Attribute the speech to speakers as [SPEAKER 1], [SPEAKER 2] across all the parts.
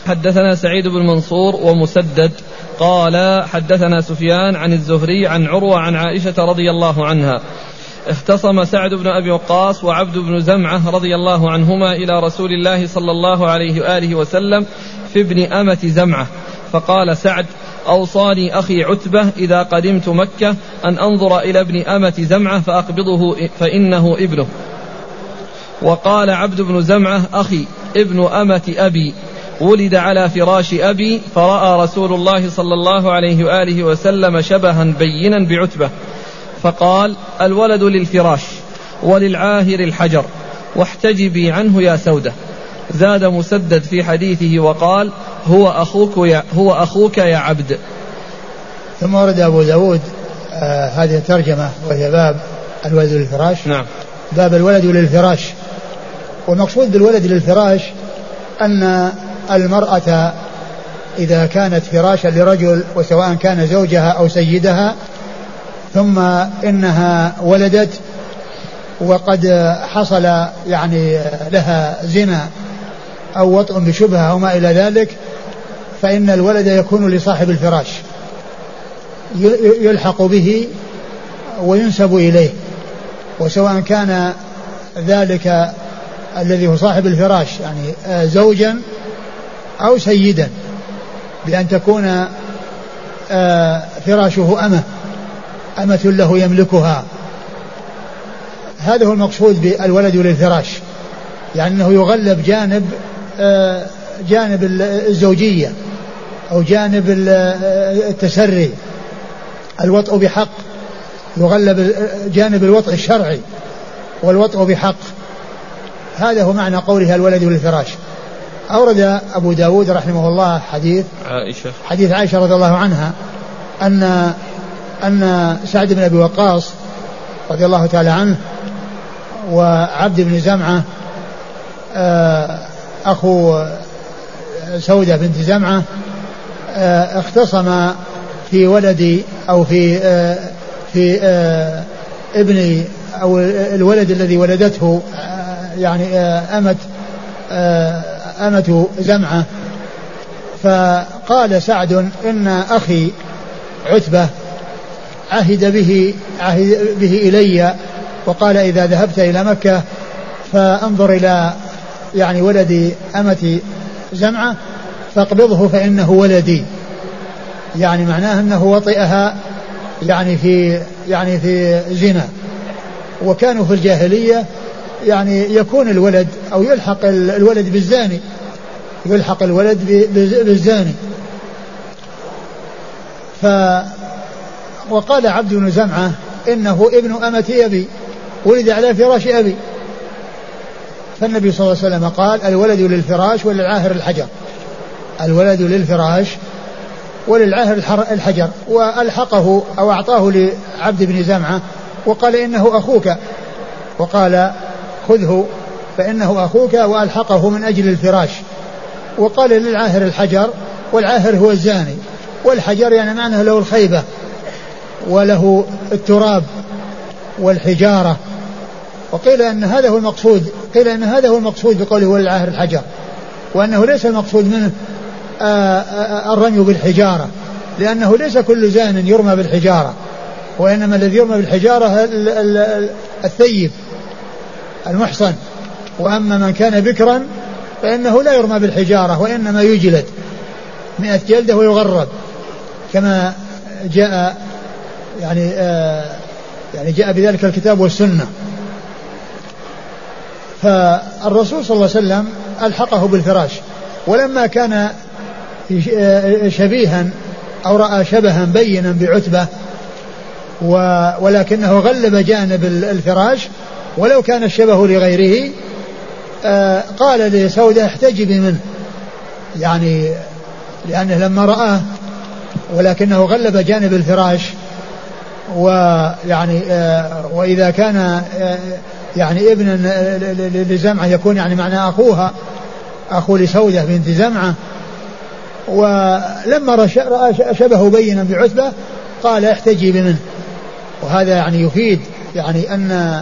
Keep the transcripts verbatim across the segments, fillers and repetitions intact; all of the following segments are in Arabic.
[SPEAKER 1] حدثنا سعيد بن منصور ومسدد قال حدثنا سفيان عن الزهري عن عروة عن عائشة رضي الله عنها اختصم سعد بن أبي وقاص وعبد بن زمعة رضي الله عنهما إلى رسول الله صلى الله عليه وآله وسلم في ابن أمة زمعة، فقال سعد: أوصاني أخي عتبة إذا قدمت مكة أن أنظر إلى ابن أمة زمعة فأقبضه فإنه ابنه. وقال عبد بن زمعة: أخي ابن أمة أبي ولد على فراش أبي، فرأى رسول الله صلى الله عليه وآله وسلم شبها بينا بعتبة فقال: الولد للفراش وللعاهر الحجر واحتجبي عنه يا سودة. زاد مسدد في حديثه وقال: هو أخوك يا, هو أخوك يا عبد.
[SPEAKER 2] ثم ورد أبو داود آه هذه الترجمة وهي باب الولد للفراش.
[SPEAKER 1] نعم.
[SPEAKER 2] باب الولد للفراش. والمقصود بالولد للفراش أن المرأة إذا كانت فراشا لرجل وسواء كان زوجها أو سيدها ثم إنها ولدت وقد حصل يعني لها زنا أو وطء بشبهة أو ما إلى ذلك، فإن الولد يكون لصاحب الفراش يلحق به وينسب إليه، وسواء كان ذلك الذي هو صاحب الفراش يعني زوجا أو سيدا، بأن تكون فراشه أمة أمة له يملكها. هذا هو المقصود بالولد للفراش، يعني أنه يغلب جانب جانب الزوجية أو جانب التسري، الوطء بحق يغلب جانب الوطء الشرعي والوطء بحق. هذا هو معنى قولها الولد للفراش. أورد أبو داود رحمه الله حديث
[SPEAKER 1] عائشة
[SPEAKER 2] حديث عائشة رضي الله عنها أن أن سعد بن أبي وقاص رضي الله تعالى عنه وعبد بن زمعة أخو سودة بنت زمعة اختصم في ولدي أو في في ابن أو الولد الذي ولدته يعني أمة أمة زمعة. فقال سعد: إن أخي عتبة عهد به عهد به إلي وقال: إذا ذهبت إلى مكة فانظر إلى يعني ولد أمة زمعة فاقبضه فإنه ولدي، يعني معناه أنه وطئها يعني في يعني في زنا. وكانوا في الجاهلية يعني يكون الولد أو يلحق الولد بالزاني، يلحق الولد بالزاني. ف وقال عبد بن زمعة: إنه ابن أمة أبي ولد على فراش أبي. فالنبي صلى الله عليه وسلم قال: الولد للفراش وللعاهر الحجر، الولد للفراش وللعاهر الحجر. وألحقه أو أعطاه لعبد بن زمعة وقال: إنه أخوك، وقال: خذه فإنه أخوك، وألحقه من أجل الفراش. وقال للعاهر الحجر، والعاهر هو الزاني، والحجر يعني معناه له الخيبة وله التراب والحجارة. وقيل أن هذا هو المقصود، قيل أن هذا هو المقصود بقوله وللعاهر الحجر، وأنه ليس المقصود منه الرمي بالحجارة، لأنه ليس كل زان يرمى بالحجارة، وإنما الذي يرمى بالحجارة الثيب المحصن. وأما من كان بكرا فإنه لا يرمى بالحجارة وإنما يجلد مئة جلدة ويغرب، كما جاء يعني آه يعني جاء بذلك الكتاب والسنة. فالرسول صلى الله عليه وسلم ألحقه بالفراش، ولما كان شبيها أو رأى شبها بينا بعتبة ولكنه غلب جانب الفراش ولو كان الشبه لغيره، آه قال لسودة: احتجبي منه، يعني لأنه لما رآه ولكنه غلب جانب الفراش، ويعني آه وإذا كان آه يعني ابن لزمعة يكون يعني معنى أخوها أخو لسودة بنت زمعة. ولما رأى شبه بينا بعتبة قال: احتجبي منه. وهذا يعني يفيد يعني أن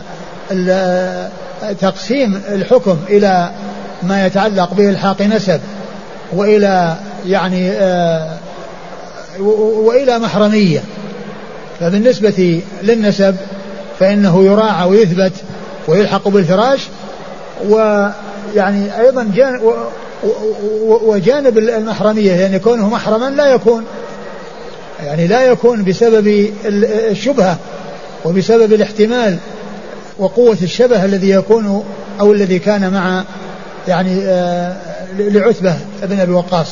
[SPEAKER 2] تقسيم الحكم إلى ما يتعلق به الحاق نسب وإلى يعني آه وإلى محرمية. فبالنسبة للنسب فإنه يراعى ويثبت ويلحق بالفراش. ويعني أيضا جانب وجانب المحرمية يعني كونه محرما لا يكون يعني لا يكون بسبب الشبهة وبسبب الاحتمال وقوة الشبه الذي يكون أو الذي كان مع يعني آه لعتبة بن أبي وقاص.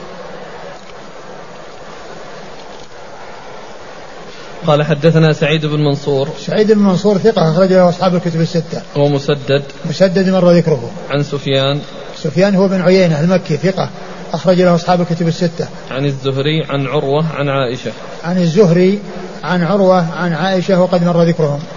[SPEAKER 1] قال حدثنا سعيد بن منصور.
[SPEAKER 2] سعيد بن منصور ثقة أخرج له أصحاب الكتب الستة.
[SPEAKER 1] ومسدد.
[SPEAKER 2] مسدد مر ذكره.
[SPEAKER 1] عن سفيان.
[SPEAKER 2] سفيان هو بن عيينة المكي ثقة أخرج له أصحاب الكتب الستة.
[SPEAKER 1] عن الزهري عن عروة عن عائشة.
[SPEAKER 2] عن الزهري عن عروة عن عائشة وقد مر ذكرهم.